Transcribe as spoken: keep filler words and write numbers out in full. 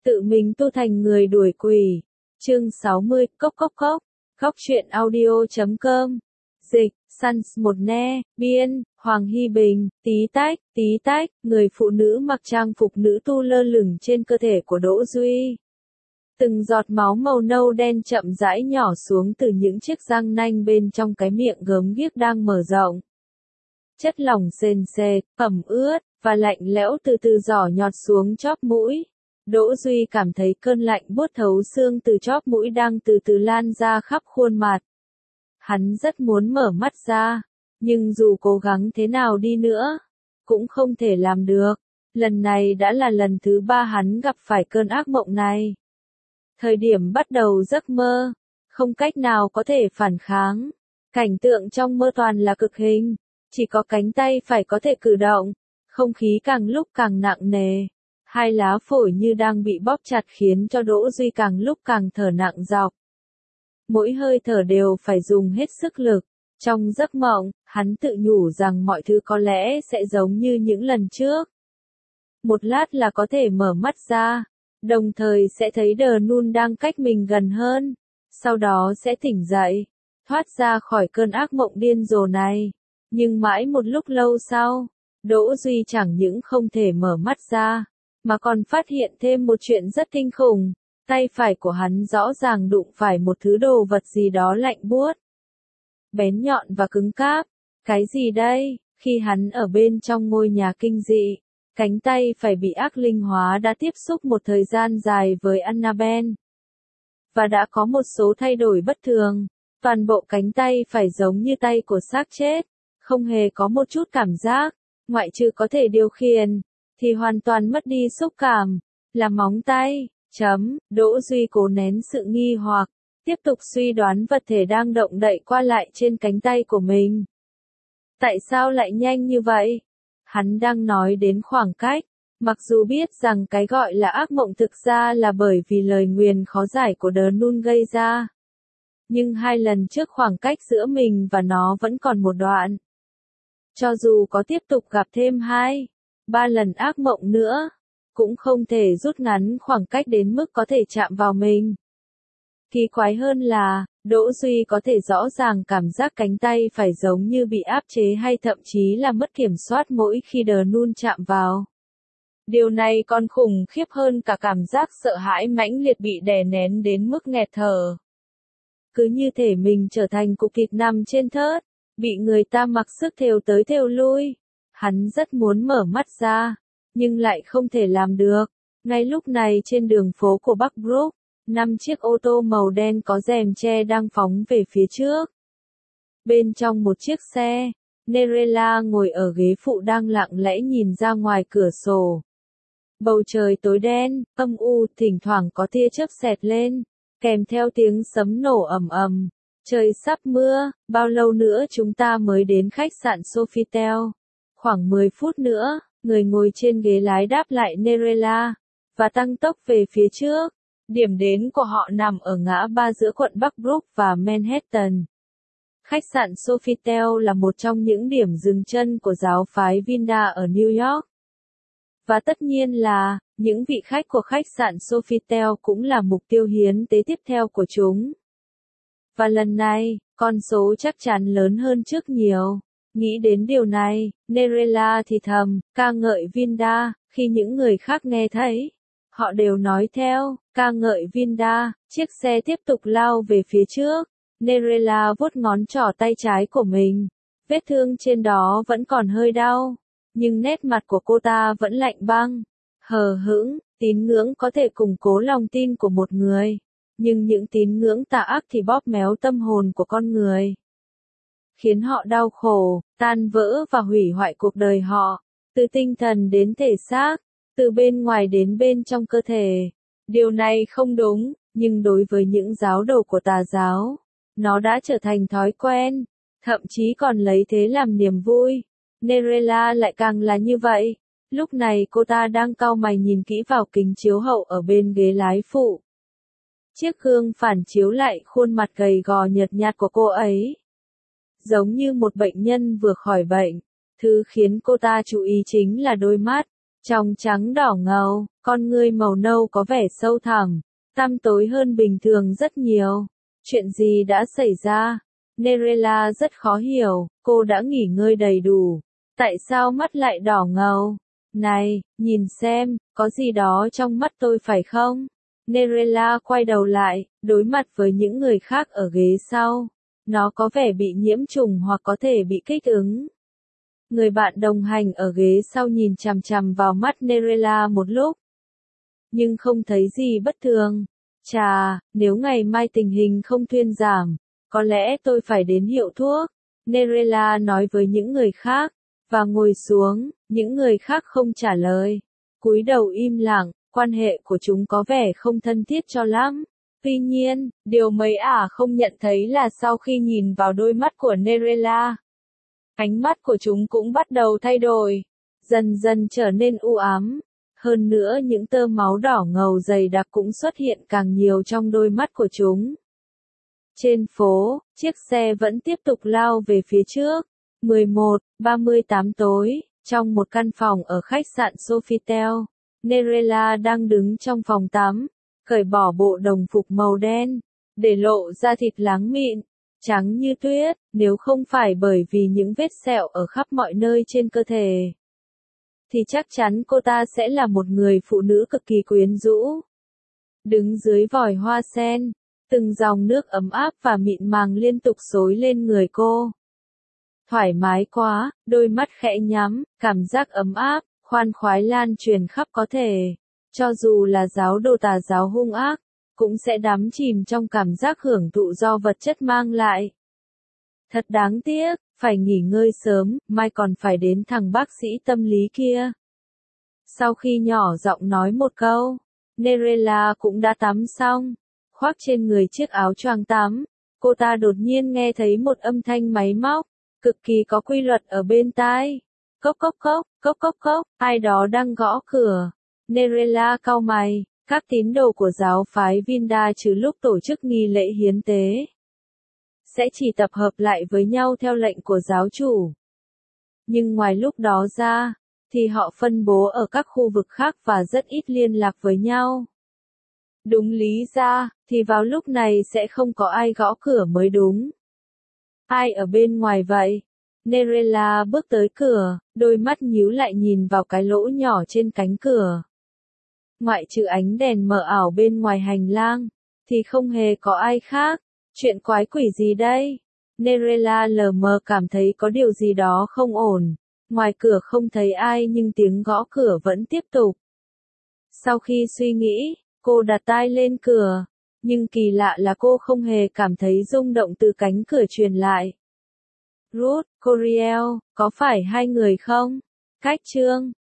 Tự mình tu thành người đuổi quỷ. Chương sáu mươi, cốc cốc cốc. Góc truyện audio chấm com. Dịch, Sans một ne, biên, Hoàng Hy Bình, tí tách, tí tách, người phụ nữ mặc trang phục nữ tu lơ lửng trên cơ thể của Đỗ Duy. Từng giọt máu màu nâu đen chậm rãi nhỏ xuống từ những chiếc răng nanh bên trong cái miệng gớm ghiếc đang mở rộng. Chất lỏng sền sệt, ẩm ướt, và lạnh lẽo từ từ rỏ nhọt xuống chóp mũi. Đỗ Duy cảm thấy cơn lạnh buốt thấu xương từ chóp mũi đang từ từ lan ra khắp khuôn mặt. Hắn rất muốn mở mắt ra, nhưng dù cố gắng thế nào đi nữa, cũng không thể làm được. Lần này đã là lần thứ ba hắn gặp phải cơn ác mộng này. Thời điểm bắt đầu giấc mơ, không cách nào có thể phản kháng. Cảnh tượng trong mơ toàn là cực hình, chỉ có cánh tay phải có thể cử động, không khí càng lúc càng nặng nề. Hai lá phổi như đang bị bóp chặt khiến cho Đỗ Duy càng lúc càng thở nặng dọc. Mỗi hơi thở đều phải dùng hết sức lực. Trong giấc mộng, hắn tự nhủ rằng mọi thứ có lẽ sẽ giống như những lần trước. Một lát là có thể mở mắt ra, đồng thời sẽ thấy Đờ Nun đang cách mình gần hơn, sau đó sẽ tỉnh dậy, thoát ra khỏi cơn ác mộng điên rồ này. Nhưng mãi một lúc lâu sau, Đỗ Duy chẳng những không thể mở mắt ra, mà còn phát hiện thêm một chuyện rất kinh khủng. Tay phải của hắn rõ ràng đụng phải một thứ đồ vật gì đó lạnh buốt, bén nhọn và cứng cáp. Cái gì đây? Khi hắn ở bên trong ngôi nhà kinh dị, cánh tay phải bị ác linh hóa đã tiếp xúc một thời gian dài với Annabelle, và đã có một số thay đổi bất thường. Toàn bộ cánh tay phải giống như tay của xác chết, không hề có một chút cảm giác, ngoại trừ có thể điều khiển, thì hoàn toàn mất đi xúc cảm, là móng tay. Chấm, Đỗ Duy cố nén sự nghi hoặc, tiếp tục suy đoán vật thể đang động đậy qua lại trên cánh tay của mình. Tại sao lại nhanh như vậy? Hắn đang nói đến khoảng cách, mặc dù biết rằng cái gọi là ác mộng thực ra là bởi vì lời nguyền khó giải của Đờ Nun gây ra. Nhưng hai lần trước khoảng cách giữa mình và nó vẫn còn một đoạn. Cho dù có tiếp tục gặp thêm hai, ba lần ác mộng nữa, cũng không thể rút ngắn khoảng cách đến mức có thể chạm vào mình. Kỳ quái hơn là, Đỗ Duy có thể rõ ràng cảm giác cánh tay phải giống như bị áp chế hay thậm chí là mất kiểm soát mỗi khi Đờ Nun chạm vào. Điều này còn khủng khiếp hơn cả cảm giác sợ hãi mãnh liệt bị đè nén đến mức nghẹt thở. Cứ như thể mình trở thành cục thịt nằm trên thớt, bị người ta mặc sức thêu tới thêu lui. Hắn rất muốn mở mắt ra, nhưng lại không thể làm được. Ngay lúc này trên đường phố của Bắc Brook, năm chiếc ô tô màu đen có rèm che đang phóng về phía trước. Bên trong một chiếc xe, Nerella ngồi ở ghế phụ đang lặng lẽ nhìn ra ngoài cửa sổ. Bầu trời tối đen, âm u, thỉnh thoảng có tia chớp xẹt lên, kèm theo tiếng sấm nổ ầm ầm. Trời sắp mưa, bao lâu nữa chúng ta mới đến khách sạn Sofitel? Khoảng mười phút nữa. Người ngồi trên ghế lái đáp lại Nerella, và tăng tốc về phía trước. Điểm đến của họ nằm ở ngã ba giữa quận Bắc Brook và Manhattan. Khách sạn Sofitel là một trong những điểm dừng chân của giáo phái Vinda ở New York. Và tất nhiên là, những vị khách của khách sạn Sofitel cũng là mục tiêu hiến tế tiếp theo của chúng. Và lần này, con số chắc chắn lớn hơn trước nhiều. Nghĩ đến điều này, Nerella thì thầm, ca ngợi Vinda. Khi những người khác nghe thấy, họ đều nói theo, ca ngợi Vinda. Chiếc xe tiếp tục lao về phía trước. Nerella vuốt ngón trỏ tay trái của mình. Vết thương trên đó vẫn còn hơi đau, nhưng nét mặt của cô ta vẫn lạnh băng, hờ hững. Tín ngưỡng có thể củng cố lòng tin của một người, nhưng những tín ngưỡng tà ác thì bóp méo tâm hồn của con người, khiến họ đau khổ, tan vỡ và hủy hoại cuộc đời họ, từ tinh thần đến thể xác, từ bên ngoài đến bên trong cơ thể. Điều này không đúng, nhưng đối với những giáo đồ của tà giáo, nó đã trở thành thói quen, thậm chí còn lấy thế làm niềm vui. Nerella lại càng là như vậy. Lúc này cô ta đang cau mày nhìn kỹ vào kính chiếu hậu ở bên ghế lái phụ. Chiếc gương phản chiếu lại khuôn mặt gầy gò nhợt nhạt của cô ấy, giống như một bệnh nhân vừa khỏi bệnh. Thứ khiến cô ta chú ý chính là đôi mắt, Trong trắng đỏ ngầu, con ngươi màu nâu có vẻ sâu thẳm, tăm tối hơn bình thường rất nhiều. Chuyện gì đã xảy ra? Nerella rất khó hiểu, cô đã nghỉ ngơi đầy đủ. Tại sao mắt lại đỏ ngầu? Này, nhìn xem, có gì đó trong mắt tôi phải không? Nerella quay đầu lại, đối mặt với những người khác ở ghế sau. Nó có vẻ bị nhiễm trùng hoặc có thể bị kích ứng. Người bạn đồng hành ở ghế sau nhìn chằm chằm vào mắt Nerella một lúc. Nhưng không thấy gì bất thường. Chà, nếu ngày mai tình hình không thuyên giảm, có lẽ tôi phải đến hiệu thuốc. Nerella nói với những người khác, và ngồi xuống, những người khác không trả lời. Cúi đầu im lặng, quan hệ của chúng có vẻ không thân thiết cho lắm. Tuy nhiên, điều mấy ả không nhận thấy là sau khi nhìn vào đôi mắt của Nerella, ánh mắt của chúng cũng bắt đầu thay đổi, dần dần trở nên u ám. Hơn nữa những tơ máu đỏ ngầu dày đặc cũng xuất hiện càng nhiều trong đôi mắt của chúng. Trên phố, chiếc xe vẫn tiếp tục lao về phía trước. mười một ba mươi tám tối, trong một căn phòng ở khách sạn Sofitel, Nerella đang đứng trong phòng tắm, cởi bỏ bộ đồng phục màu đen, để lộ da thịt láng mịn, trắng như tuyết, nếu không phải bởi vì những vết sẹo ở khắp mọi nơi trên cơ thể, thì chắc chắn cô ta sẽ là một người phụ nữ cực kỳ quyến rũ. Đứng dưới vòi hoa sen, từng dòng nước ấm áp và mịn màng liên tục xối lên người cô. Thoải mái quá, đôi mắt khẽ nhắm, cảm giác ấm áp, khoan khoái lan truyền khắp có thể. Cho dù là giáo đồ tà giáo hung ác, cũng sẽ đắm chìm trong cảm giác hưởng thụ do vật chất mang lại. Thật đáng tiếc, phải nghỉ ngơi sớm, mai còn phải đến thằng bác sĩ tâm lý kia. Sau khi nhỏ giọng nói một câu, Nerella cũng đã tắm xong, khoác trên người chiếc áo choàng tắm. Cô ta đột nhiên nghe thấy một âm thanh máy móc, cực kỳ có quy luật ở bên tai. Cốc cốc cốc, cốc cốc cốc, ai đó đang gõ cửa. Nerella cau mày, các tín đồ của giáo phái Vinda trừ lúc tổ chức nghi lễ hiến tế, sẽ chỉ tập hợp lại với nhau theo lệnh của giáo chủ. Nhưng ngoài lúc đó ra, thì họ phân bố ở các khu vực khác và rất ít liên lạc với nhau. Đúng lý ra, thì vào lúc này sẽ không có ai gõ cửa mới đúng. Ai ở bên ngoài vậy? Nerella bước tới cửa, đôi mắt nhíu lại nhìn vào cái lỗ nhỏ trên cánh cửa. Ngoại trừ ánh đèn mờ ảo bên ngoài hành lang, thì không hề có ai khác. Chuyện quái quỷ gì đây? Nerella lờ mờ cảm thấy có điều gì đó không ổn. Ngoài cửa không thấy ai nhưng tiếng gõ cửa vẫn tiếp tục. Sau khi suy nghĩ, cô đặt tai lên cửa. Nhưng kỳ lạ là cô không hề cảm thấy rung động từ cánh cửa truyền lại. Ruth, Coriel, có phải hai người không? Cách chương